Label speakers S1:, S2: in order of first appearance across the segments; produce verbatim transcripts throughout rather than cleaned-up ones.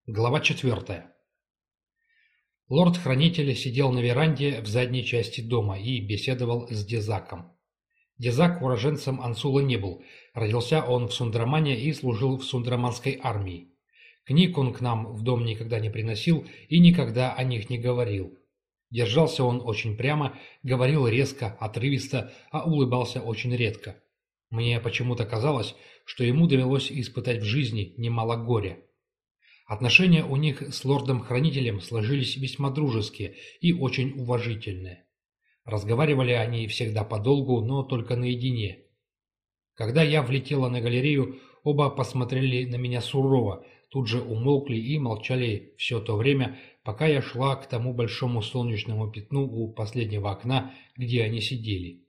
S1: Глава четвертая. Лорд-хранитель сидел на веранде в задней части дома и беседовал с Дезаком. Дезак уроженцем Ансула не был, родился он в Сундрамане и служил в сундраманской армии. Книг он к нам в дом никогда не приносил и никогда о них не говорил. Держался он очень прямо, говорил резко, отрывисто, а улыбался очень редко. Мне почему-то казалось, что ему довелось испытать в жизни немало горя. Отношения у них с лордом-хранителем сложились весьма дружеские и очень уважительные. Разговаривали они всегда подолгу, но только наедине. Когда я влетела на галерею, оба посмотрели на меня сурово, тут же умолкли и молчали все то время, пока я шла к тому большому солнечному пятну у последнего окна, где они сидели.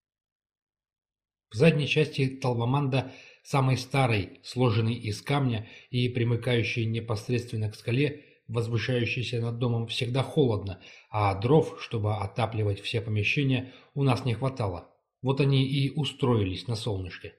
S1: В задней части Талваманда, самой старой, сложенной из камня и примыкающей непосредственно к скале, возвышающейся над домом, всегда холодно, а дров, чтобы отапливать все помещения, у нас не хватало. Вот они и устроились на солнышке.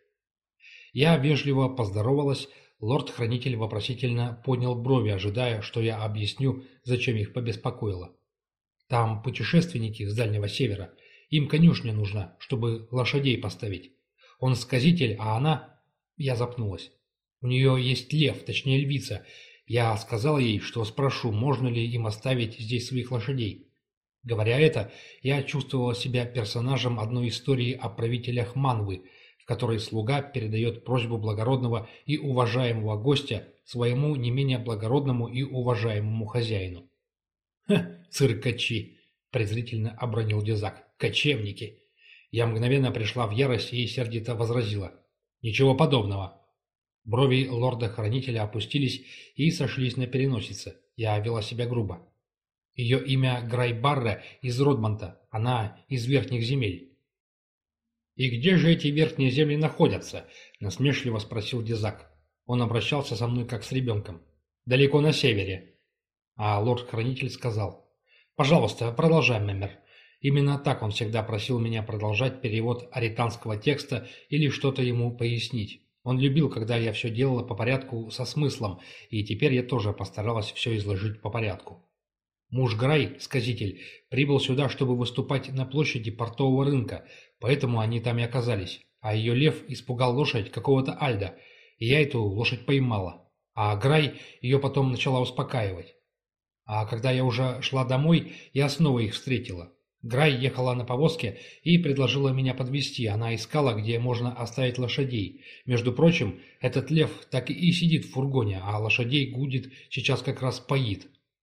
S1: Я вежливо поздоровалась, лорд-хранитель вопросительно поднял брови, ожидая, что я объясню, зачем их побеспокоила. Там путешественники с Дальнего Севера, им конюшня нужна, чтобы лошадей поставить. Он сказитель, а она... Я запнулась. У нее есть лев, точнее львица. Я сказал ей, что спрошу, можно ли им оставить здесь своих лошадей. Говоря это, я чувствовала себя персонажем одной истории о правителях Манвы, в которой слуга передает просьбу благородного и уважаемого гостя своему не менее благородному и уважаемому хозяину. «Ха, циркачи!» – презрительно обронил Дезак. «Кочевники!» Я мгновенно пришла в ярость и сердито возразила. «Ничего подобного!» Брови лорда-хранителя опустились и сошлись на переносице. Я вела себя грубо. Ее имя Грайбарре из Родмонта, она из верхних земель. «И где же эти верхние земли находятся?» – насмешливо спросил Дезак. Он обращался со мной как с ребенком. «Далеко на севере». А лорд-хранитель сказал. «Пожалуйста, продолжай, Мэмер». Именно так он всегда просил меня продолжать перевод аританского текста или что-то ему пояснить. Он любил, когда я все делала по порядку со смыслом, и теперь я тоже постаралась все изложить по порядку. Муж Грай, сказитель, прибыл сюда, чтобы выступать на площади портового рынка, поэтому они там и оказались. А ее лев испугал лошадь какого-то Альда, и я эту лошадь поймала. А Грай ее потом начала успокаивать. А когда я уже шла домой, я снова их встретила. Грай ехала на повозке и предложила меня подвезти. Она искала, где можно оставить лошадей. Между прочим, этот лев так и сидит в фургоне, а лошадей гудит, сейчас как раз поит.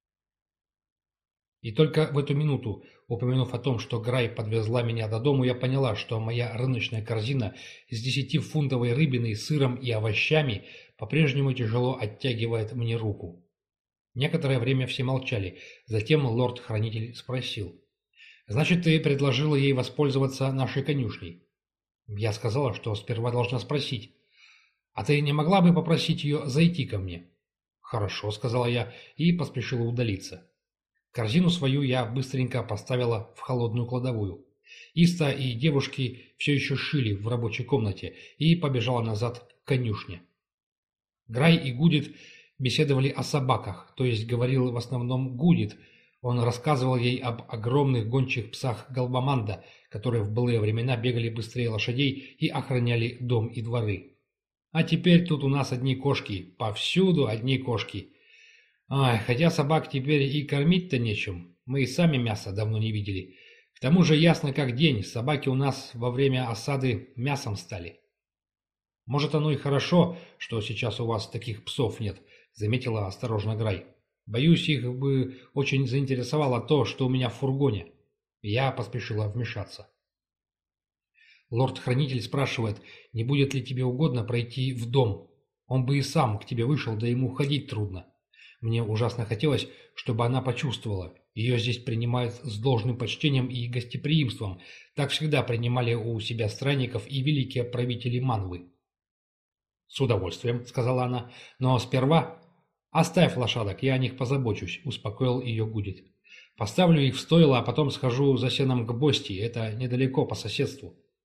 S1: И только в эту минуту, упомянув о том, что Грай подвезла меня до дому, я поняла, что моя рыночная корзина с десятифунтовой рыбиной, сыром и овощами по-прежнему тяжело оттягивает мне руку. Некоторое время все молчали. Затем лорд-хранитель спросил. «Значит, ты предложила ей воспользоваться нашей конюшней?» Я сказала, что сперва должна спросить. «А ты не могла бы попросить ее зайти ко мне?» «Хорошо», — сказала я и поспешила удалиться. Корзину свою я быстренько поставила в холодную кладовую. Иста и девушки все еще шили в рабочей комнате и побежала назад к конюшне. Грай и Гудит беседовали о собаках, то есть говорил в основном Гудит. Он рассказывал ей об огромных гончих псах Галбаманда, которые в былые времена бегали быстрее лошадей и охраняли дом и дворы. А теперь тут у нас одни кошки, повсюду одни кошки. Ай, хотя собак теперь и кормить-то нечем, мы и сами мяса давно не видели. К тому же ясно как день, собаки у нас во время осады мясом стали. Может, оно и хорошо, что сейчас у вас таких псов нет, заметила осторожно Грай. Боюсь, их бы очень заинтересовало то, что у меня в фургоне. Я поспешила вмешаться. Лорд-хранитель спрашивает, не будет ли тебе угодно пройти в дом. Он бы и сам к тебе вышел, да ему ходить трудно. Мне ужасно хотелось, чтобы она почувствовала. Ее здесь принимают с должным почтением и гостеприимством. Так всегда принимали у себя странников и великие правители Манвы. «С удовольствием», — сказала она, — «но сперва...» «Оставь лошадок, я о них позабочусь», — успокоил ее Гудит. «Поставлю их в стойло, а потом схожу за сеном к Бости, это недалеко по соседству».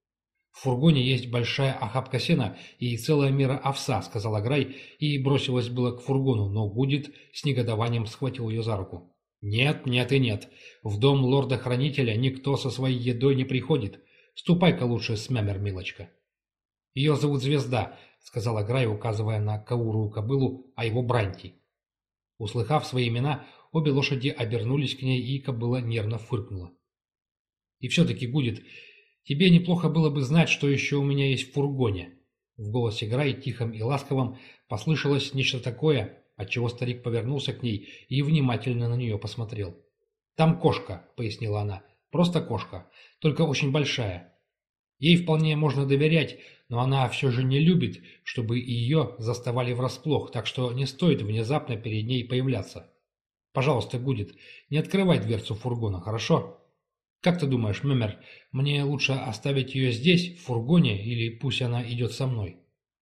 S1: «В фургоне есть большая охапка сена и целая мера овса», — сказала Грай и бросилась было к фургону, но Гудит с негодованием схватил ее за руку. «Нет, нет и нет. В дом лорда-хранителя никто со своей едой не приходит. Ступай-ка лучше с Мямер, милочка». «Ее зовут Звезда», — сказала Грай, указывая на Кауру кобылу, а его Бранти. Услыхав свои имена, обе лошади обернулись к ней, и кобыла нервно фыркнула. «И все-таки, Гудит, тебе неплохо было бы знать, что еще у меня есть в фургоне». В голосе Грай, тихом и ласковом, послышалось нечто такое, отчего старик повернулся к ней и внимательно на нее посмотрел. «Там кошка», — пояснила она, — «просто кошка, только очень большая. Ей вполне можно доверять, но она все же не любит, чтобы ее заставали врасплох, так что не стоит внезапно перед ней появляться. Пожалуйста, Гудит, не открывай дверцу фургона, хорошо? Как ты думаешь, Мемер, мне лучше оставить ее здесь, в фургоне, или пусть она идет со мной?»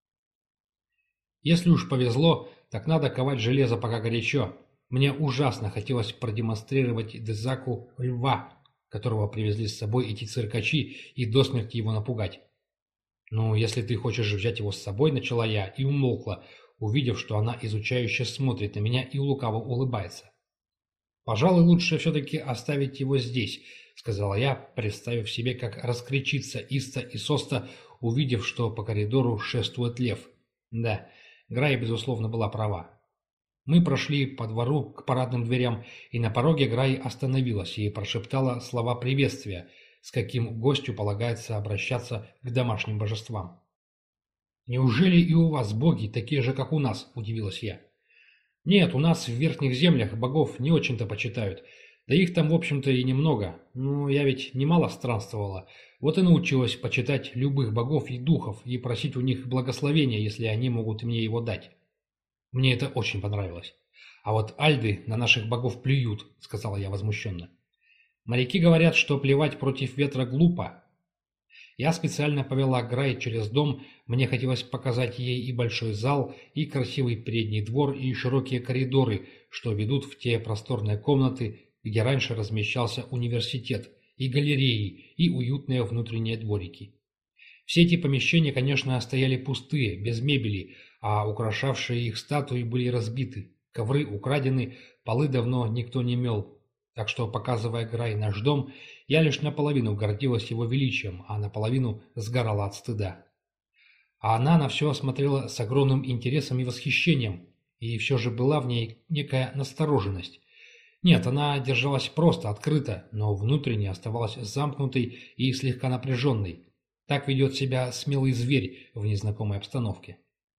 S1: «Если уж повезло, так надо ковать железо, пока горячо. Мне ужасно хотелось продемонстрировать Дезаку льва, которого привезли с собой эти циркачи, и до смерти его напугать». «Ну, если ты хочешь взять его с собой», — начала я и умолкла, увидев, что она изучающе смотрит на меня и лукаво улыбается. «Пожалуй, лучше все-таки оставить его здесь», — сказала я, представив себе, как раскричится Иста и Соста, увидев, что по коридору шествует лев. Да, Грай, безусловно, была права. Мы прошли по двору к парадным дверям, и на пороге Грай остановилась и прошептала слова приветствия, с каким гостю полагается обращаться к домашним божествам. «Неужели и у вас боги такие же, как у нас?» – удивилась я. «Нет, у нас в верхних землях богов не очень-то почитают. Да их там, в общем-то, и немного. Ну, я ведь немало странствовала. Вот и научилась почитать любых богов и духов и просить у них благословения, если они могут мне его дать. Мне это очень понравилось. А вот альды на наших богов плюют», — сказала я возмущенно. «Моряки говорят, что плевать против ветра глупо». Я специально повела Грай через дом, мне хотелось показать ей и большой зал, и красивый передний двор, и широкие коридоры, что ведут в те просторные комнаты, где раньше размещался университет, и галереи, и уютные внутренние дворики. Все эти помещения, конечно, стояли пустые, без мебели, а украшавшие их статуи были разбиты, ковры украдены, полы давно никто не мел. Так что, показывая Грай наш дом, я лишь наполовину гордилась его величием, а наполовину сгорала от стыда. А она на все смотрела с огромным интересом и восхищением, и все же была в ней некая настороженность. Нет, она держалась просто, открыто, но внутренне оставалась замкнутой и слегка напряженной. Так ведет себя смелый зверь в незнакомой обстановке.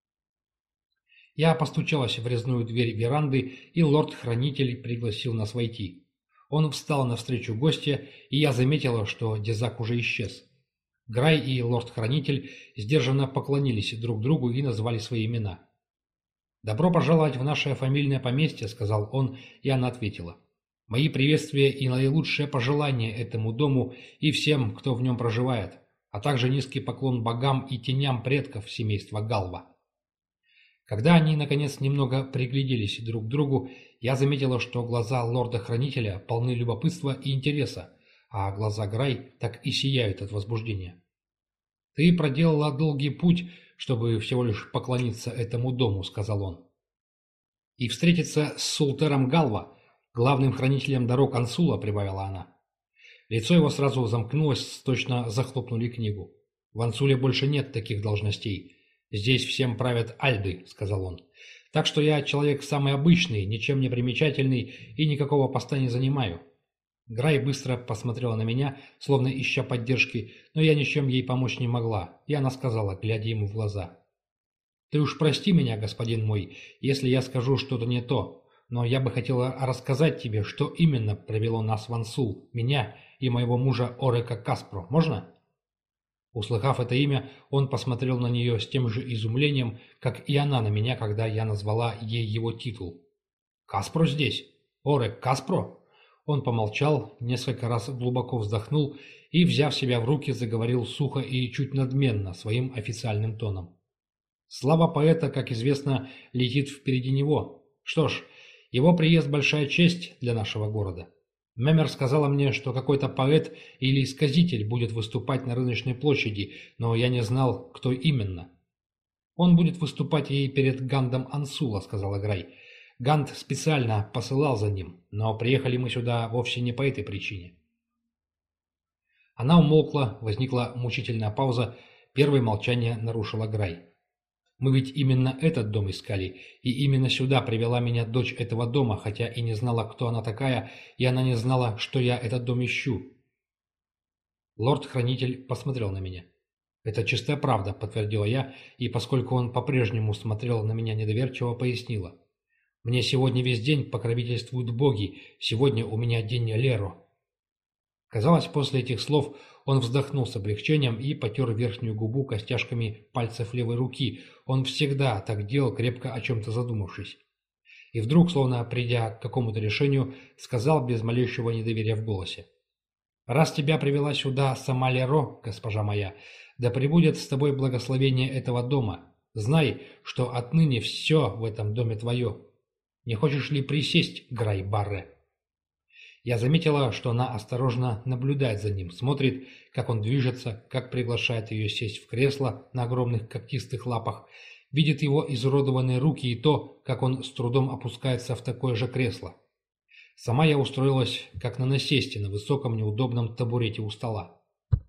S1: Я постучалась в резную дверь веранды, и лорд-хранитель пригласил нас войти. Он встал навстречу гостя, и я заметила, что Дезак уже исчез. Грай и лорд-хранитель сдержанно поклонились друг другу и назвали свои имена. «Добро пожаловать в наше фамильное поместье», — сказал он, и она ответила. «Мои приветствия и наилучшие пожелания этому дому и всем, кто в нем проживает, а также низкий поклон богам и теням предков семейства Галва». Когда они, наконец, немного пригляделись друг к другу, я заметила, что глаза лорда-хранителя полны любопытства и интереса, а глаза Грай так и сияют от возбуждения. «Ты проделала долгий путь, чтобы всего лишь поклониться этому дому», — сказал он. «И встретиться с Султером Галва, главным хранителем дорог Ансула», — прибавила она. Лицо его сразу замкнулось, точно захлопнули книгу. «В Ансуле больше нет таких должностей. Здесь всем правят альды», — сказал он. «Так что я человек самый обычный, ничем не примечательный и никакого поста не занимаю». Грай быстро посмотрела на меня, словно ища поддержки, но я ничем ей помочь не могла, и она сказала, глядя ему в глаза. «Ты уж прости меня, господин мой, если я скажу что-то не то, но я бы хотела рассказать тебе, что именно привело нас в Ансул, меня и моего мужа Орека Каспро. Можно?» Услыхав это имя, он посмотрел на нее с тем же изумлением, как и она на меня, когда я назвала ей его титул. «Каспро здесь? Орек Каспро?» Он помолчал, несколько раз глубоко вздохнул и, взяв себя в руки, заговорил сухо и чуть надменно, своим официальным тоном. «Слава поэта, как известно, летит впереди него. Что ж, его приезд – большая честь для нашего города. Мемер сказала мне, что какой-то поэт или сказитель будет выступать на рыночной площади, но я не знал, кто именно. «Он будет выступать и перед Гандом Ансула», — сказала Грай. «Ганд специально посылал за ним, но приехали мы сюда вовсе не по этой причине». Она умолкла, возникла мучительная пауза, первое молчание нарушила Грай. «Мы ведь именно этот дом искали, и именно сюда привела меня дочь этого дома, хотя и не знала, кто она такая, и она не знала, что я этот дом ищу». Лорд-хранитель посмотрел на меня. «Это чистая правда», — подтвердила я, и поскольку он по-прежнему смотрел на меня недоверчиво, пояснила. «Мне сегодня весь день покровительствуют боги, сегодня у меня день Леро». Казалось, после этих слов он вздохнул с облегчением и потер верхнюю губу костяшками пальцев левой руки. Он всегда так делал, крепко о чем-то задумавшись. И вдруг, словно придя к какому-то решению, сказал без малейшего недоверия в голосе. «Раз тебя привела сюда сама Леро, госпожа моя, да пребудет с тобой благословение этого дома. Знай, что отныне все в этом доме твое. Не хочешь ли присесть, Грай Барре?» Я заметила, что она осторожно наблюдает за ним, смотрит, как он движется, как приглашает ее сесть в кресло на огромных когтистых лапах, видит его изуродованные руки и то, как он с трудом опускается в такое же кресло. Сама я устроилась, как на насесте, на высоком неудобном табурете у стола.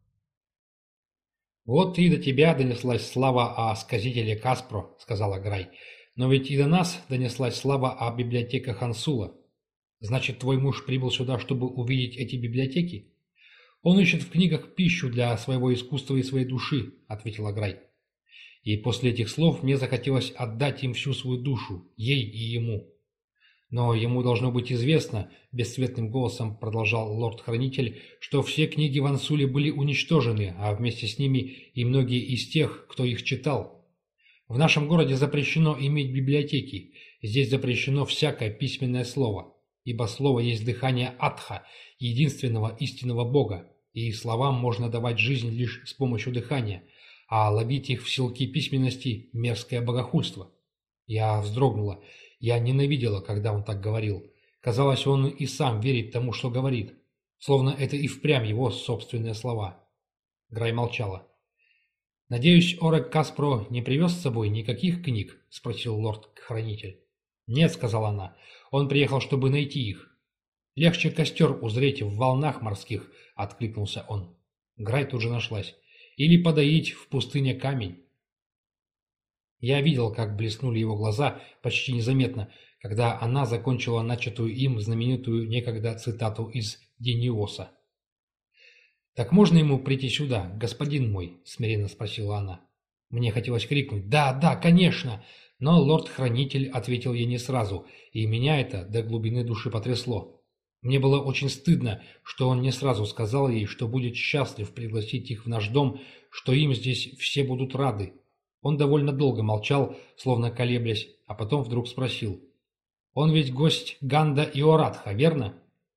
S1: «Вот и до тебя донеслась слава о сказителе Каспро», — сказала Грай. «Но ведь и до нас донеслась слава о библиотеках Ансула. Значит, твой муж прибыл сюда, чтобы увидеть эти библиотеки? Он ищет в книгах пищу для своего искусства и своей души», — ответила Грай. И после этих слов мне захотелось отдать им всю свою душу, ей и ему. «Но ему должно быть известно», — бесцветным голосом продолжал лорд-хранитель, «что все книги в Ансуле были уничтожены, а вместе с ними и многие из тех, кто их читал. В нашем городе запрещено иметь библиотеки, здесь запрещено всякое письменное слово, ибо слово есть дыхание Атха, единственного истинного Бога, и словам можно давать жизнь лишь с помощью дыхания, а ловить их в силки письменности – мерзкое богохульство». Я вздрогнула. Я ненавидела, когда он так говорил. Казалось, он и сам верит тому, что говорит. Словно это и впрямь его собственные слова. Грай молчала. «Надеюсь, Орек Каспро не привез с собой никаких книг?» – спросил лорд-хранитель. «Нет», – сказала она, – «он приехал, чтобы найти их». «Легче костер узреть в волнах морских», – откликнулся он. Грай тут же нашлась. «Или подоить в пустыне камень». Я видел, как блеснули его глаза почти незаметно, когда она закончила начатую им знаменитую некогда цитату из Дениоса. «Так можно ему прийти сюда, господин мой?» – смиренно спросила она. Мне хотелось крикнуть «Да, да, конечно!», но лорд-хранитель ответил ей не сразу, и меня это до глубины души потрясло. Мне было очень стыдно, что он не сразу сказал ей, что будет счастлив пригласить их в наш дом, что им здесь все будут рады. Он довольно долго молчал, словно колеблясь, а потом вдруг спросил. «Он ведь гость Ганда Иоратха, верно?»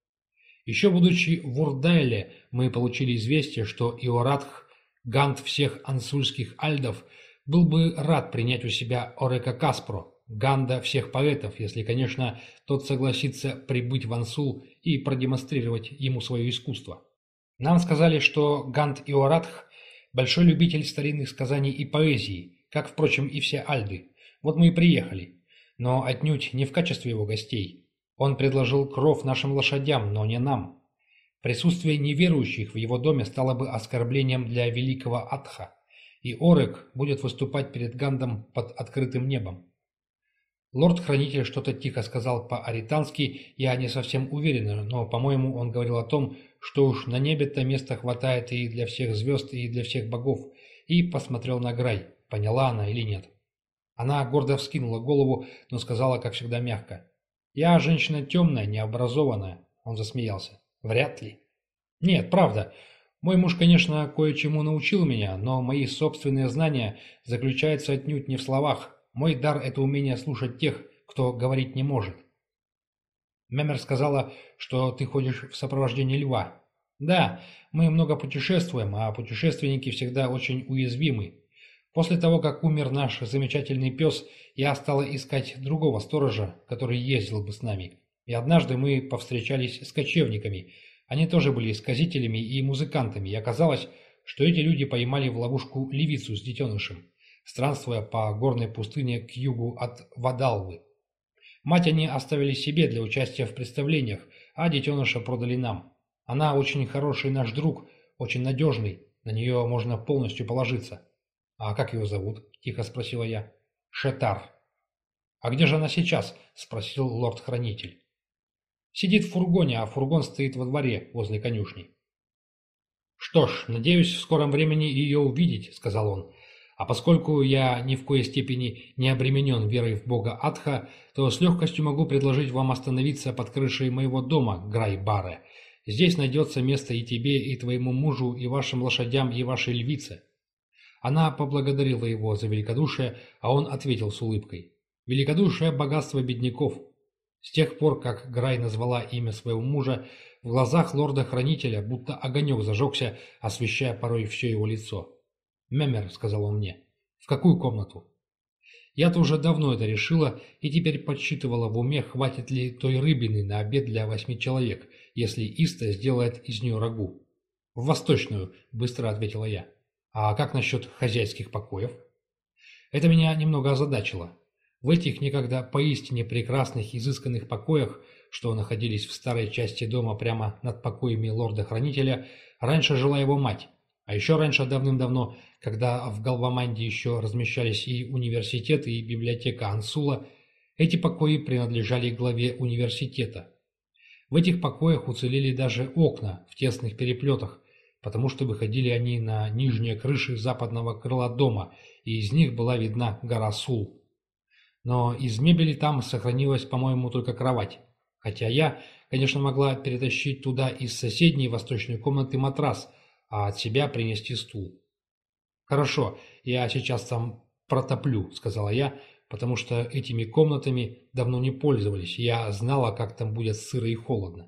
S1: Еще будучи в Урдайле, мы получили известие, что Иоратх, Ганд всех ансульских альдов, был бы рад принять у себя Орека Каспро, Ганда всех поэтов, если, конечно, тот согласится прибыть в Ансул и продемонстрировать ему свое искусство. Нам сказали, что Ганд Иоратх – большой любитель старинных сказаний и поэзии, как, впрочем, и все альды. Вот мы и приехали. Но отнюдь не в качестве его гостей. Он предложил кров нашим лошадям, но не нам. Присутствие неверующих в его доме стало бы оскорблением для великого Атха, и Орек будет выступать перед Гандом под открытым небом. Лорд-хранитель что-то тихо сказал по-аритански, я не совсем уверен, но, по-моему, он говорил о том, что уж на небе-то места хватает и для всех звезд, и для всех богов, и посмотрел на Грай, поняла она или нет. Она гордо вскинула голову, но сказала, как всегда, мягко. «Я женщина темная, необразованная», — он засмеялся. «Вряд ли». «Нет, правда. Мой муж, конечно, кое-чему научил меня, но мои собственные знания заключаются отнюдь не в словах. Мой дар – это умение слушать тех, кто говорить не может». Мемер сказала, что ты ходишь в сопровождении льва. «Да, мы много путешествуем, а путешественники всегда очень уязвимы. После того, как умер наш замечательный пес, я стала искать другого сторожа, который ездил бы с нами. И однажды мы повстречались с кочевниками. Они тоже были сказителями и музыкантами, и оказалось, что эти люди поймали в ловушку левицу с детенышем, странствуя по горной пустыне к югу от Вадалвы. Мать они оставили себе для участия в представлениях, а детеныша продали нам. Она очень хороший наш друг, очень надежный, на нее можно полностью положиться. «А как ее зовут?» – тихо спросила я. «Шетар». «А где же она сейчас?» – спросил лорд-хранитель. «Сидит в фургоне, а фургон стоит во дворе, возле конюшни». «Что ж, надеюсь в скором времени ее увидеть», – сказал он. «А поскольку я ни в коей степени не обременен верой в бога Атха, то с легкостью могу предложить вам остановиться под крышей моего дома, Грай-Барре. Здесь найдется место и тебе, и твоему мужу, и вашим лошадям, и вашей львице». Она поблагодарила его за великодушие, а он ответил с улыбкой. «Великодушие – богатство бедняков». С тех пор, как Грай назвала имя своего мужа, в глазах лорда-хранителя будто огонек зажегся, освещая порой все его лицо. «Мемер», — сказал он мне, — «в какую комнату?» Я-то уже давно это решила и теперь подсчитывала в уме, хватит ли той рыбины на обед для восьми человек, если Иста сделает из нее рагу. «В восточную», — быстро ответила я. «А как насчет хозяйских покоев?» Это меня немного озадачило. В этих некогда поистине прекрасных изысканных покоях, что находились в старой части дома прямо над покоями лорда-хранителя, раньше жила его мать. А еще раньше, давным-давно, когда в Галваманде еще размещались и университет, и библиотека Ансула, эти покои принадлежали главе университета. В этих покоях уцелели даже окна в тесных переплетах, потому что выходили они на нижние крыши западного крыла дома, и из них была видна гора Сул. Но из мебели там сохранилась, по-моему, только кровать, хотя я, конечно, могла перетащить туда из соседней восточной комнаты матрас, а от себя принести стул. «Хорошо, я сейчас там протоплю», — сказала я, потому что этими комнатами давно не пользовались, и я знала, как там будет сыро и холодно.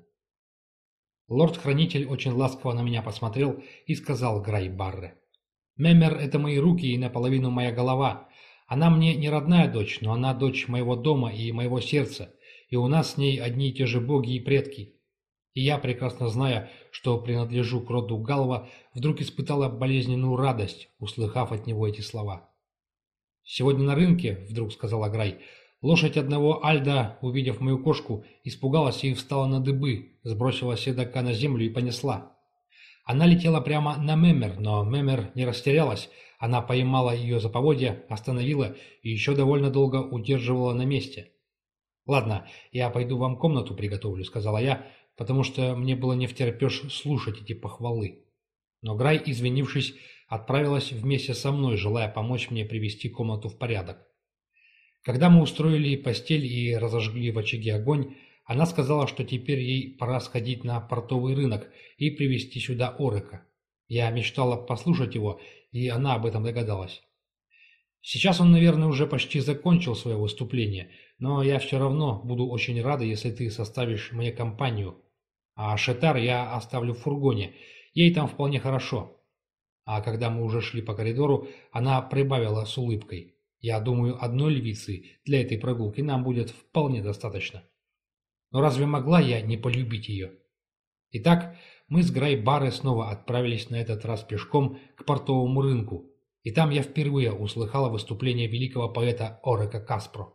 S1: Лорд-хранитель очень ласково на меня посмотрел и сказал Грай-Барре: «Мемер — это мои руки и наполовину моя голова. Она мне не родная дочь, но она дочь моего дома и моего сердца, и у нас с ней одни и те же боги и предки». И я, прекрасно зная, что принадлежу к роду Галва, вдруг испытала болезненную радость, услыхав от него эти слова. «Сегодня на рынке, — вдруг сказала Грай, — лошадь одного Альда, увидев мою кошку, испугалась и встала на дыбы, сбросила седока на землю и понесла. Она летела прямо на Мемер, но Мемер не растерялась, она поймала ее за поводья, остановила и еще довольно долго удерживала на месте. «Ладно, я пойду вам комнату приготовлю», — сказала я, потому что мне было невтерпеж слушать эти похвалы. Но Грай, извинившись, отправилась вместе со мной, желая помочь мне привести комнату в порядок. Когда мы устроили постель и разожгли в очаге огонь, она сказала, что теперь ей пора сходить на портовый рынок и привезти сюда Орека. Я мечтала послушать его, и она об этом догадалась. Сейчас он, наверное, уже почти закончил свое выступление, но я все равно буду очень рада, если ты составишь мне компанию. А Шетар я оставлю в фургоне, ей там вполне хорошо». А когда мы уже шли по коридору, она прибавила с улыбкой: «Я думаю, одной львицы для этой прогулки нам будет вполне достаточно». Но разве могла я не полюбить ее? Итак, мы с Грай-Барре снова отправились на этот раз пешком к портовому рынку, и там я впервые услыхала выступление великого поэта Орека Каспро.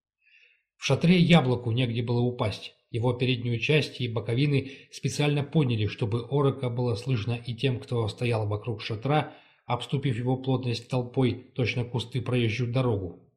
S1: В шатре Яблоку негде было упасть. Его переднюю часть и боковины специально подняли, чтобы Орека было слышно и тем, кто стоял вокруг шатра, обступив его плотность толпой, точно кусты проезжую дорогу.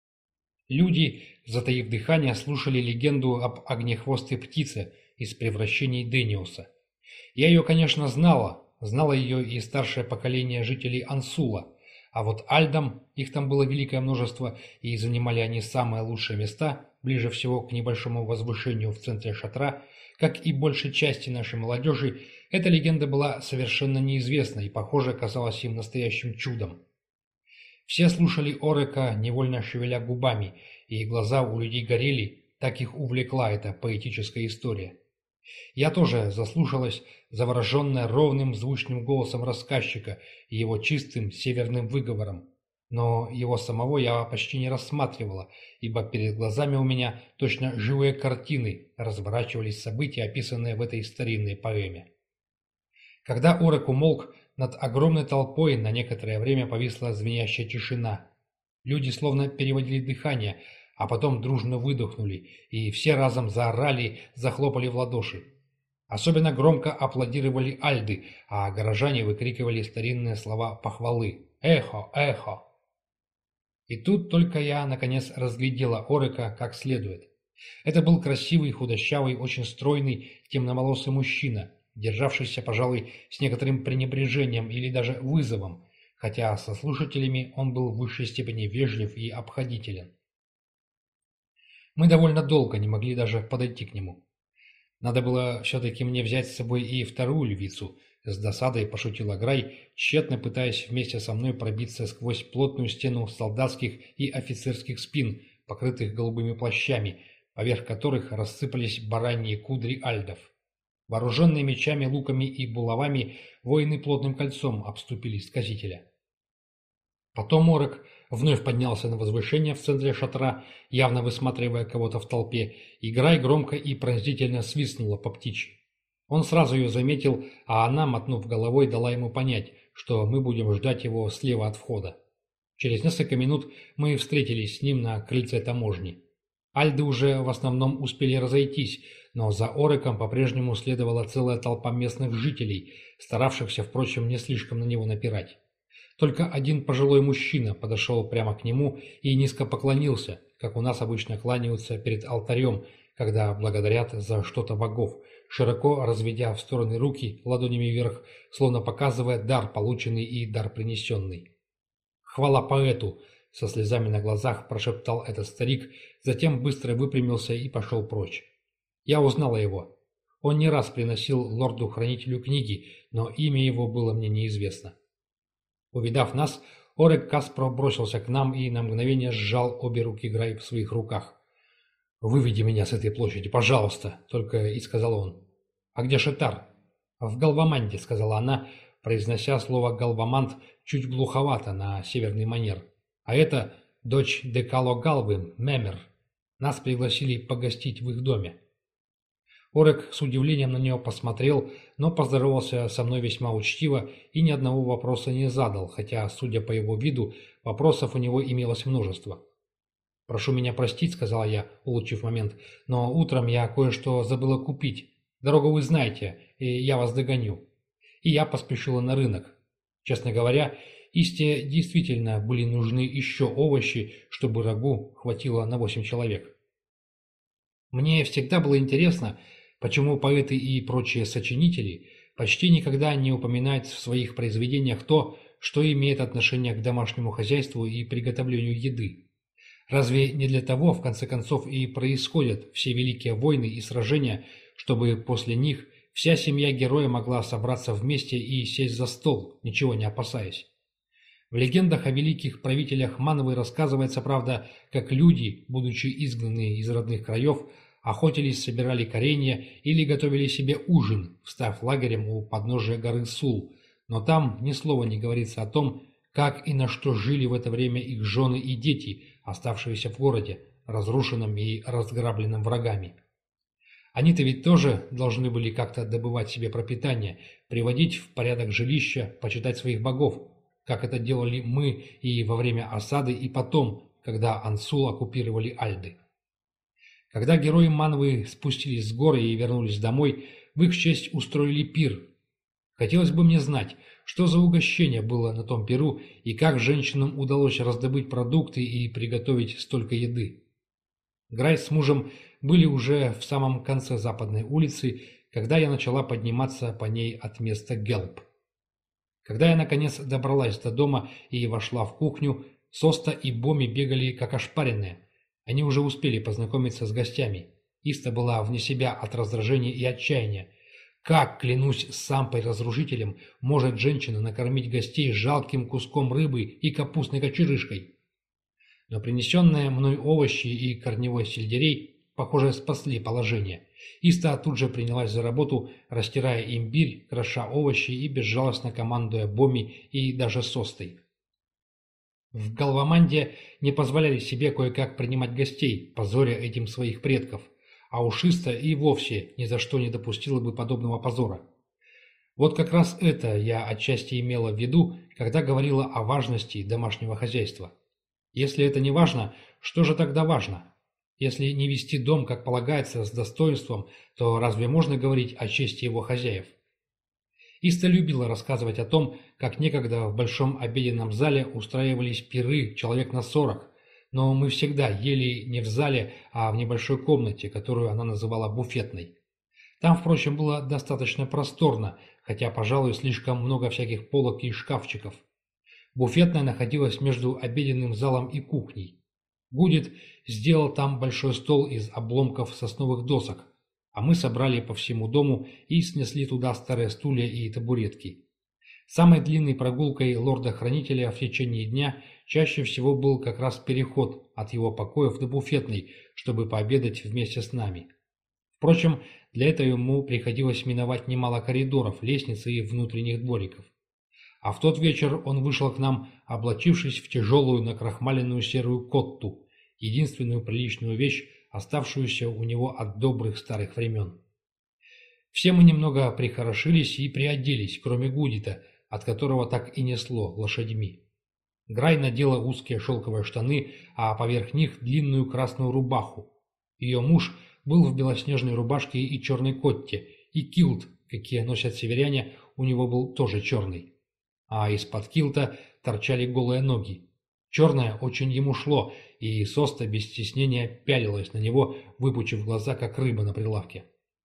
S1: Люди, затаив дыхание, слушали легенду об огнехвостой птице из превращений Дэниуса. Я ее, конечно, знала, знала ее и старшее поколение жителей Ансула, а вот Альдам, их там было великое множество, и занимали они самые лучшие места, ближе всего к небольшому возвышению в центре шатра, как и большей части нашей молодежи, эта легенда была совершенно неизвестна и, похоже, казалась им настоящим чудом. Все слушали Орека, невольно шевеля губами, и глаза у людей горели, так их увлекла эта поэтическая история. Я тоже заслушалась, завороженная ровным звучным голосом рассказчика и его чистым северным выговором. Но его самого я почти не рассматривала, ибо перед глазами у меня точно живые картины разворачивались события, описанные в этой старинной поэме. Когда Орек умолк, над огромной толпой на некоторое время повисла звенящая тишина. Люди словно переводили дыхание, а потом дружно выдохнули, и все разом заорали, захлопали в ладоши. Особенно громко аплодировали альды, а горожане выкрикивали старинные слова похвалы: «Эхо! Эхо!». И тут только я, наконец, разглядела Орека как следует. Это был красивый, худощавый, очень стройный, темноволосый мужчина, державшийся, пожалуй, с некоторым пренебрежением или даже вызовом, хотя со слушателями он был в высшей степени вежлив и обходителен. Мы довольно долго не могли даже подойти к нему. Надо было все-таки мне взять с собой и вторую львицу. С досадой пошутила Грай, тщетно пытаясь вместе со мной пробиться сквозь плотную стену солдатских и офицерских спин, покрытых голубыми плащами, поверх которых рассыпались бараньи кудри альдов. Вооруженные мечами, луками и булавами, воины плотным кольцом обступили сказителя. Потом Орек вновь поднялся на возвышение в центре шатра, явно высматривая кого-то в толпе, и Грай громко и пронзительно свистнула по птичьи. Он сразу ее заметил, а она, мотнув головой, дала ему понять, что мы будем ждать его слева от входа. Через несколько минут мы встретились с ним на крыльце таможни. Альды уже в основном успели разойтись, но за Ореком по-прежнему следовала целая толпа местных жителей, старавшихся, впрочем, не слишком на него напирать. Только один пожилой мужчина подошел прямо к нему и низко поклонился, как у нас обычно кланяются перед алтарем, когда благодарят за что-то богов, широко разведя в стороны руки ладонями вверх, словно показывая дар полученный и дар принесенный. «Хвала поэту!» — со слезами на глазах прошептал этот старик, затем быстро выпрямился и пошел прочь. Я узнала его. Он не раз приносил лорду-хранителю книги, но имя его было мне неизвестно. Увидав нас, Орек Каспро бросился к нам и на мгновение сжал обе руки Грай в своих руках. «Выведи меня с этой площади, пожалуйста», — только и сказал он. «А где Шетар?» «В Галваманте», — сказала она, произнося слово «галвамант» чуть глуховато на северный манер. «А это дочь Декало Галвы, Мемер. Нас пригласили погостить в их доме». Орек с удивлением на нее посмотрел, но поздоровался со мной весьма учтиво и ни одного вопроса не задал, хотя, судя по его виду, вопросов у него имелось множество. «Прошу меня простить», — сказала я, улучив момент, — «но утром я кое-что забыла купить. Дорогу вы знаете, и я вас догоню». И я поспешила на рынок. Честно говоря, Исте действительно были нужны еще овощи, чтобы рагу хватило на восемь человек. Мне всегда было интересно, почему поэты и прочие сочинители почти никогда не упоминают в своих произведениях то, что имеет отношение к домашнему хозяйству и приготовлению еды. Разве не для того, в конце концов, и происходят все великие войны и сражения, чтобы после них вся семья героя могла собраться вместе и сесть за стол, ничего не опасаясь? В легендах о великих правителях Мановы рассказывается, правда, как люди, будучи изгнанные из родных краев, охотились, собирали коренья или готовили себе ужин, встав лагерем у подножия горы Сул, но там ни слова не говорится о том, как и на что жили в это время их жены и дети, оставшиеся в городе, разрушенном и разграбленном врагами. Они-то ведь тоже должны были как-то добывать себе пропитание, приводить в порядок жилища, почитать своих богов, как это делали мы и во время осады, и потом, когда Ансул оккупировали Альды. Когда герои Мановы спустились с горы и вернулись домой, в их честь устроили пир. Хотелось бы мне знать, что за угощение было на том пиру и как женщинам удалось раздобыть продукты и приготовить столько еды. Грай с мужем были уже в самом конце западной улицы, когда я начала подниматься по ней от места Гелп. Когда я, наконец, добралась до дома и вошла в кухню, Соста и Боми бегали как ошпаренные. Они уже успели познакомиться с гостями. Иста была вне себя от раздражения и отчаяния. Как, клянусь сампой-разрушителем, может женщина накормить гостей жалким куском рыбы и капустной кочерышкой? Но принесенные мной овощи и корневой сельдерей, похоже, спасли положение. Иста тут же принялась за работу, растирая имбирь, кроша овощи и безжалостно командуя Боми и даже Состой. В Галваманде не позволяли себе кое-как принимать гостей, позоря этим своих предков, а у Шиста и вовсе ни за что не допустила бы подобного позора. Вот как раз это я отчасти имела в виду, когда говорила о важности домашнего хозяйства. Если это не важно, что же тогда важно? Если не вести дом, как полагается, с достоинством, то разве можно говорить о чести его хозяев? Иста любила рассказывать о том, как некогда в большом обеденном зале устраивались пиры человек на сорок, но мы всегда ели не в зале, а в небольшой комнате, которую она называла буфетной. Там, впрочем, было достаточно просторно, хотя, пожалуй, слишком много всяких полок и шкафчиков. Буфетная находилась между обеденным залом и кухней. Гудит сделал там большой стол из обломков сосновых досок, а мы собрали по всему дому и снесли туда старые стулья и табуретки. Самой длинной прогулкой лорда-хранителя в течение дня чаще всего был как раз переход от его покоев до буфетной, чтобы пообедать вместе с нами. Впрочем, для этого ему приходилось миновать немало коридоров, лестниц и внутренних двориков. А в тот вечер он вышел к нам, облачившись в тяжелую накрахмаленную серую котту, единственную приличную вещь, оставшуюся у него от добрых старых времен. Все мы немного прихорошились и приоделись, кроме Гудита, от которого так и несло лошадьми. Грай надела узкие шелковые штаны, а поверх них длинную красную рубаху. Ее муж был в белоснежной рубашке и черной котте, и килт, какие носят северяне, у него был тоже черный. А из-под килта торчали голые ноги. Черное очень ему шло, и Соста без стеснения пялилась на него, выпучив глаза, как рыба на прилавке.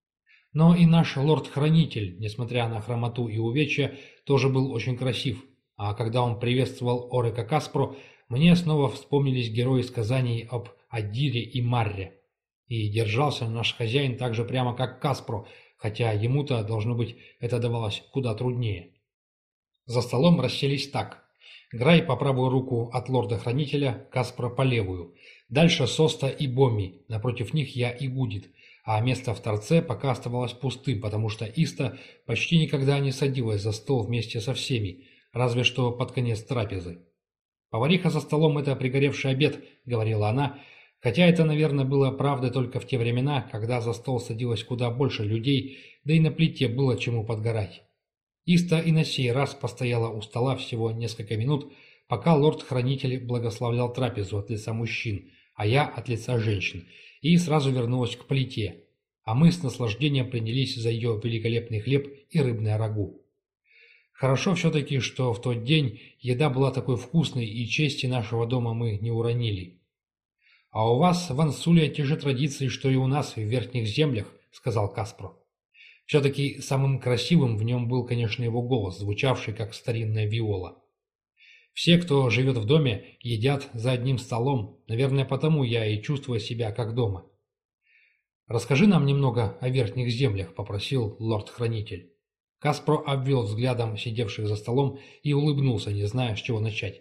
S1: Но и наш лорд-хранитель, несмотря на хромоту и увечья, тоже был очень красив, а когда он приветствовал Орека Каспро, мне снова вспомнились герои сказаний об Адире и Марре. И держался наш хозяин так же прямо, как Каспро, хотя ему-то, должно быть, это давалось куда труднее. За столом расселись так. Грай по правую руку от лорда-хранителя, Каспро по левую. Дальше Соста и Бомми, напротив них я и Гудит, а место в торце пока оставалось пустым, потому что Иста почти никогда не садилась за стол вместе со всеми, разве что под конец трапезы. «Повариха за столом – это пригоревший обед», – говорила она, хотя это, наверное, было правдой только в те времена, когда за стол садилось куда больше людей, да и на плите было чему подгорать. Иста и на сей раз постояла у стола всего несколько минут, пока лорд-хранитель благословлял трапезу от лица мужчин, а я от лица женщин, и сразу вернулась к плите, а мы с наслаждением принялись за ее великолепный хлеб и рыбное рагу. Хорошо все-таки, что в тот день еда была такой вкусной, и чести нашего дома мы не уронили. «А у вас в Ансуле те же традиции, что и у нас в верхних землях», — сказал Каспро. Все-таки самым красивым в нем был, конечно, его голос, звучавший как старинная виола. «Все, кто живет в доме, едят за одним столом, наверное, потому я и чувствую себя как дома». «Расскажи нам немного о верхних землях», — попросил лорд-хранитель. Каспро обвел взглядом сидевших за столом и улыбнулся, не зная, с чего начать.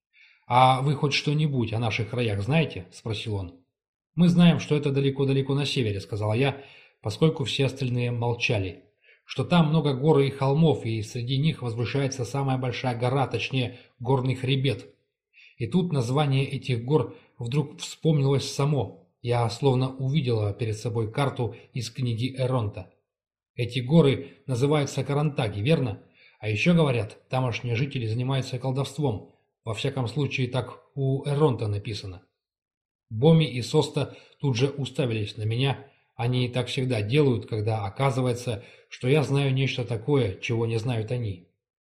S1: «А вы хоть что-нибудь о наших краях знаете?» – спросил он. «Мы знаем, что это далеко-далеко на севере», – сказала я, поскольку все остальные молчали. «Что там много гор и холмов, и среди них возвышается самая большая гора, точнее, горный хребет». И тут название этих гор вдруг вспомнилось само. Я словно увидела перед собой карту из книги Эронта. Эти горы называются Карантаги, верно? А еще, говорят, тамошние жители занимаются колдовством. Во всяком случае, так у Эронта написано. Боми и Соста тут же уставились на меня. Они так всегда делают, когда оказывается, что я знаю нечто такое, чего не знают они.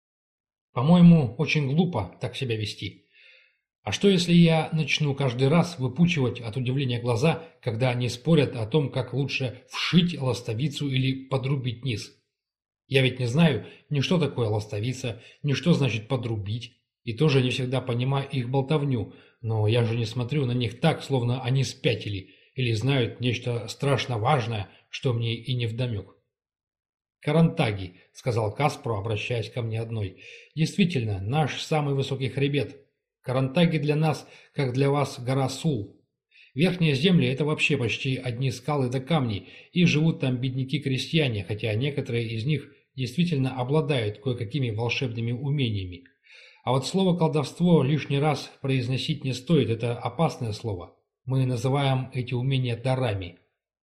S1: По-моему, очень глупо так себя вести. А что, если я начну каждый раз выпучивать от удивления глаза, когда они спорят о том, как лучше вшить ластовицу или подрубить низ? Я ведь не знаю ни что такое ластовица, ни что значит подрубить, и тоже не всегда понимаю их болтовню, но я же не смотрю на них так, словно они спятили или знают нечто страшно важное, что мне и невдомек. «Карантаги», — сказал Каспро, обращаясь ко мне одной, — «действительно, наш самый высокий хребет. Карантаги для нас, как для вас гора Сул. Верхние земли – это вообще почти одни скалы да камни, и живут там бедняки-крестьяне, хотя некоторые из них действительно обладают кое-какими волшебными умениями. А вот слово «колдовство» лишний раз произносить не стоит, это опасное слово. Мы называем эти умения дарами.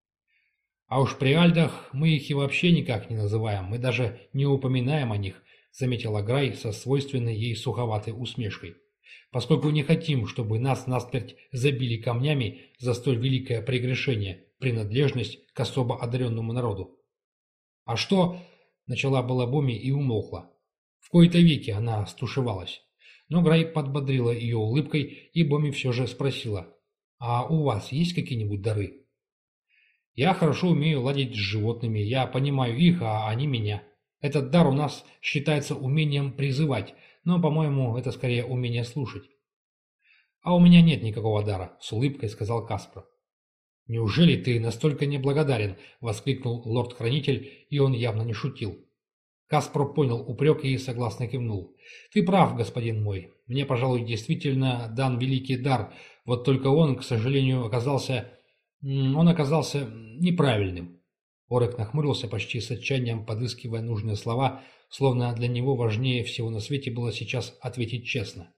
S1: А уж при альдах мы их и вообще никак не называем, мы даже не упоминаем о них, заметила Грай со свойственной ей суховатой усмешкой. Поскольку не хотим, чтобы нас насмерть забили камнями за столь великое прегрешение, принадлежность к особо одаренному народу. «А что?» — начала была Боми и умолкла. В кои-то веки она стушевалась. Но Грай подбодрила ее улыбкой, и Боми все же спросила: «А у вас есть какие-нибудь дары?» «Я хорошо умею ладить с животными, я понимаю их, а они меня. Этот дар у нас считается умением призывать, но, по-моему, это скорее умение слушать». «А у меня нет никакого дара», — с улыбкой сказал Каспар. «Неужели ты настолько неблагодарен?» — воскликнул лорд-хранитель, и он явно не шутил. Каспар понял упрек и согласно кивнул. «Ты прав, господин мой. Мне, пожалуй, действительно дан великий дар, вот только он, к сожалению, оказался... он оказался неправильным». Орек нахмурился почти с отчаянием, подыскивая нужные слова, словно для него важнее всего на свете было сейчас ответить честно.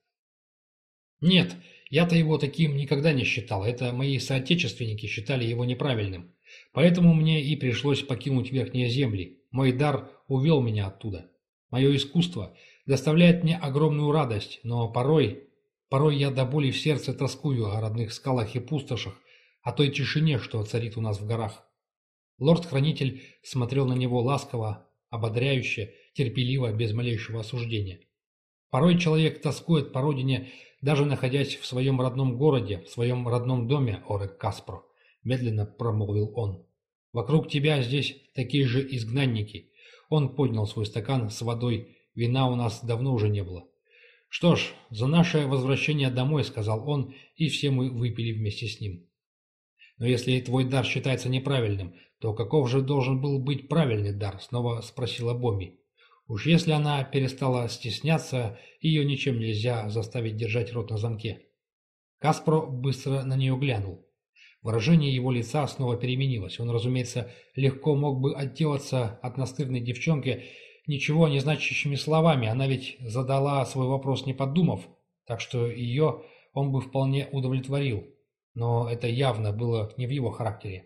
S1: «Нет, я-то его таким никогда не считал, это мои соотечественники считали его неправильным. Поэтому мне и пришлось покинуть верхние земли. Мой дар увел меня оттуда. Мое искусство доставляет мне огромную радость, но порой, порой я до боли в сердце тоскую о родных скалах и пустошах, о той тишине, что царит у нас в горах». Лорд-хранитель смотрел на него ласково, ободряюще, терпеливо, без малейшего осуждения. «Порой человек тоскует по родине, даже находясь в своем родном городе, в своем родном доме, Орек Каспро», — медленно промолвил он. «Вокруг тебя здесь такие же изгнанники». Он поднял свой стакан с водой, вина у нас давно уже не было. «Что ж, за наше возвращение домой», — сказал он, и все мы выпили вместе с ним. «Но если твой дар считается неправильным, то каков же должен был быть правильный дар?» — снова спросила Боми. Уж если она перестала стесняться, ее ничем нельзя заставить держать рот на замке. Каспро быстро на нее глянул. Выражение его лица снова переменилось. Он, разумеется, легко мог бы отделаться от настырной девчонки ничего не значащими словами. Она ведь задала свой вопрос не подумав, так что ее он бы вполне удовлетворил. Но это явно было не в его характере.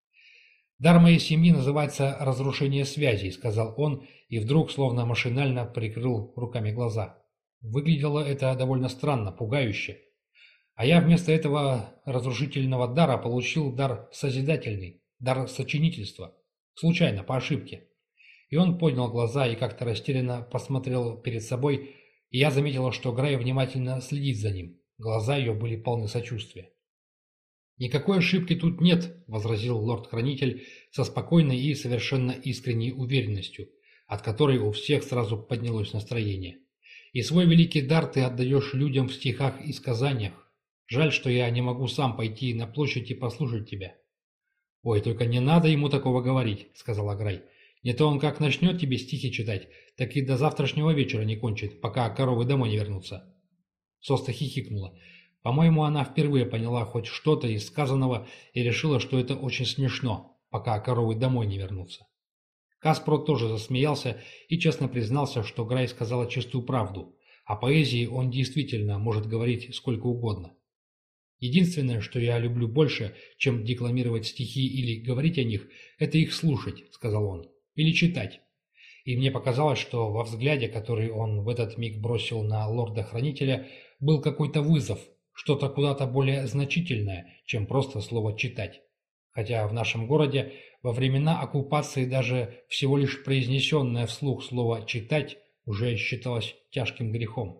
S1: «Дар моей семьи называется разрушение связей», — сказал он, и вдруг, словно машинально, прикрыл руками глаза. Выглядело это довольно странно, пугающе. А я вместо этого разрушительного дара получил дар созидательный, дар сочинительства. Случайно, по ошибке. И он поднял глаза и как-то растерянно посмотрел перед собой, и я заметила, что Грай внимательно следит за ним. Глаза ее были полны сочувствия. «Никакой ошибки тут нет», — возразил лорд-хранитель со спокойной и совершенно искренней уверенностью, от которой у всех сразу поднялось настроение. «И свой великий дар ты отдаешь людям в стихах и сказаниях. Жаль, что я не могу сам пойти на площадь и послушать тебя». «Ой, только не надо ему такого говорить», — сказала Грай. «Не то он как начнет тебе стихи читать, так и до завтрашнего вечера не кончит, пока коровы домой не вернутся». Соста хихикнула. По-моему, она впервые поняла хоть что-то из сказанного и решила, что это очень смешно, пока коровы домой не вернутся. Каспро тоже засмеялся и честно признался, что Грай сказала чистую правду. О поэзии он действительно может говорить сколько угодно. «Единственное, что я люблю больше, чем декламировать стихи или говорить о них, это их слушать», — сказал он, — «или читать». И мне показалось, что во взгляде, который он в этот миг бросил на лорда-хранителя, был какой-то вызов, что-то куда-то более значительное, чем просто слово «читать». Хотя в нашем городе во времена оккупации даже всего лишь произнесенное вслух слово «читать» уже считалось тяжким грехом.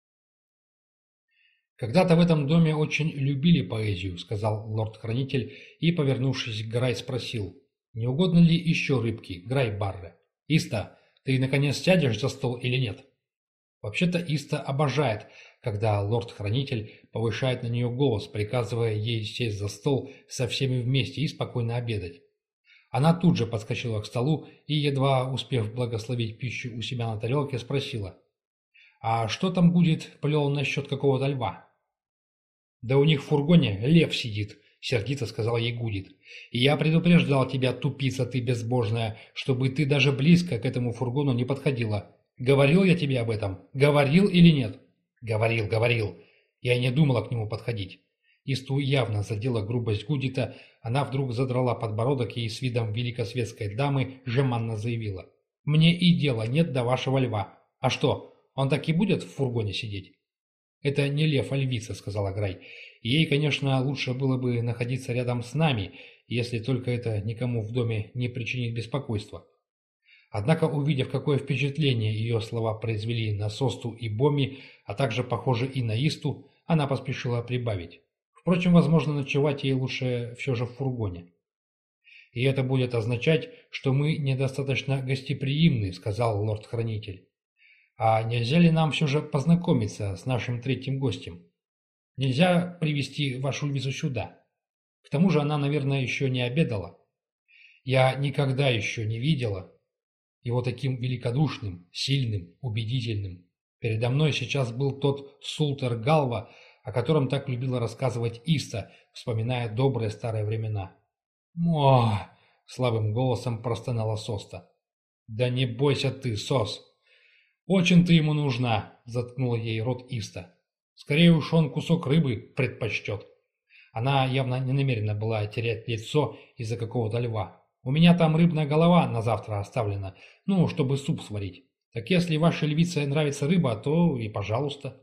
S1: «Когда-то в этом доме очень любили поэзию», — сказал лорд-хранитель и, повернувшись к Грай, спросил: «Не угодно ли еще рыбки, Грай Барре? Иста, ты наконец сядешь за стол или нет?» Вообще-то Иста обожает, когда лорд-хранитель повышает на нее голос, приказывая ей сесть за стол со всеми вместе и спокойно обедать. Она тут же подскочила к столу и, едва успев благословить пищу у себя на тарелке, спросила: «А что там будет, плел насчет какого-то льва?» «Да у них в фургоне лев сидит», — сердито сказал ей Гудит. «И я предупреждал тебя, тупица ты безбожная, чтобы ты даже близко к этому фургону не подходила. Говорил я тебе об этом? Говорил или нет?» Говорил, говорил. Я и не думала к нему подходить. Исту явно задела грубость Гудита, она вдруг задрала подбородок и с видом великосветской дамы жеманно заявила. «Мне и дела нет до вашего льва. А что, он так и будет в фургоне сидеть?» «Это не лев, а львица», — сказала Грай. «Ей, конечно, лучше было бы находиться рядом с нами, если только это никому в доме не причинит беспокойства». Однако, увидев, какое впечатление ее слова произвели на Состу и Боми, а также, похоже, и на Исту, она поспешила прибавить. Впрочем, возможно, ночевать ей лучше все же в фургоне. «И это будет означать, что мы недостаточно гостеприимны», — сказал лорд-хранитель. «А нельзя ли нам все же познакомиться с нашим третьим гостем? Нельзя привести вашу львицу сюда? К тому же она, наверное, еще не обедала. Я никогда еще не видела его таким великодушным, сильным, убедительным. Передо мной сейчас был тот Султер Галва, о котором так любила рассказывать Иста, вспоминая добрые старые времена. «Мо!» — слабым голосом простонала Соста. «Да не бойся ты, Сос! Очень ты ему нужна!» — заткнула ей рот Иста. «Скорее уж он кусок рыбы предпочтет». Она явно не намерена была терять лицо из-за какого-то льва. «У меня там рыбная голова на завтра оставлена, ну, чтобы суп сварить. Так если вашей львице нравится рыба, то и пожалуйста».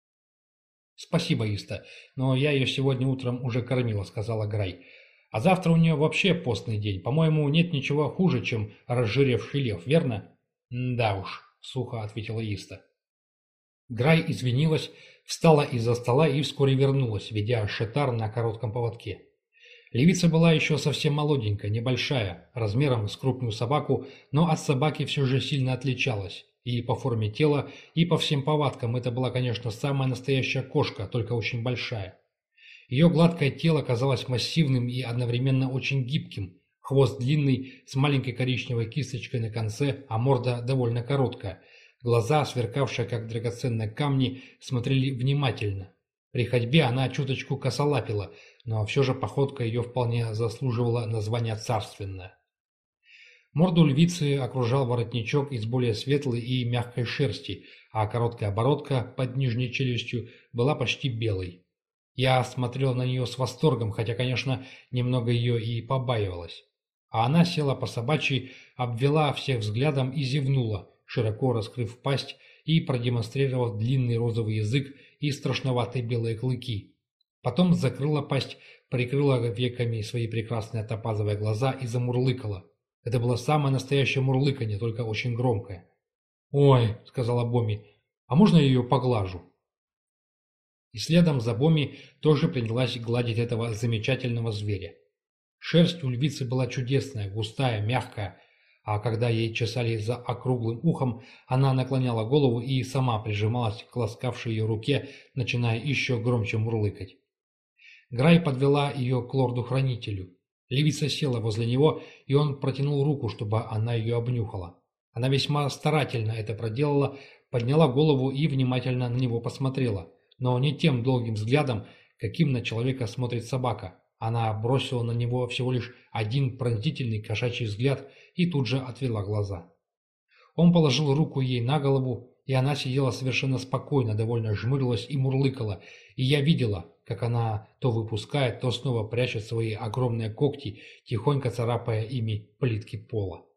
S1: «Спасибо, Иста, но я ее сегодня утром уже кормила», — сказала Грай. «А завтра у нее вообще постный день. По-моему, нет ничего хуже, чем разжиревший лев, верно?» «Да уж», — сухо ответила Иста. Грай извинилась, встала из-за стола и вскоре вернулась, ведя шетар на коротком поводке. Львица была еще совсем молоденькая, небольшая, размером с крупную собаку, но от собаки все же сильно отличалась. И по форме тела, и по всем повадкам это была, конечно, самая настоящая кошка, только очень большая. Ее гладкое тело казалось массивным и одновременно очень гибким, хвост длинный, с маленькой коричневой кисточкой на конце, а морда довольно короткая. Глаза, сверкавшие как драгоценные камни, смотрели внимательно. При ходьбе она чуточку косолапила, но все же походка ее вполне заслуживала названия царственная. Морду львицы окружал воротничок из более светлой и мягкой шерсти, а короткая оборотка под нижней челюстью была почти белой. Я смотрел на нее с восторгом, хотя, конечно, немного ее и побаивалась. А она села по собачьи, обвела всех взглядом и зевнула, широко раскрыв пасть и продемонстрировав длинный розовый язык и страшноватые белые клыки. Потом закрыла пасть, прикрыла веками свои прекрасные топазовые глаза и замурлыкала. Это было самое настоящее мурлыканье, только очень громкое. «Ой», — сказала Боми, — «а можно я ее поглажу?» И следом за Боми тоже принялась гладить этого замечательного зверя. Шерсть у львицы была чудесная, густая, мягкая, а когда ей чесали за округлым ухом, она наклоняла голову и сама прижималась к ласкавшей ее руке, начиная еще громче мурлыкать. Грай подвела ее к лорду-хранителю. Львица села возле него, и он протянул руку, чтобы она ее обнюхала. Она весьма старательно это проделала, подняла голову и внимательно на него посмотрела, но не тем долгим взглядом, каким на человека смотрит собака. Она бросила на него всего лишь один пронзительный кошачий взгляд и тут же отвела глаза. Он положил руку ей на голову, и она сидела совершенно спокойно, довольно жмурилась и мурлыкала, и я видела, как она то выпускает, то снова прячет свои огромные когти, тихонько царапая ими плитки пола.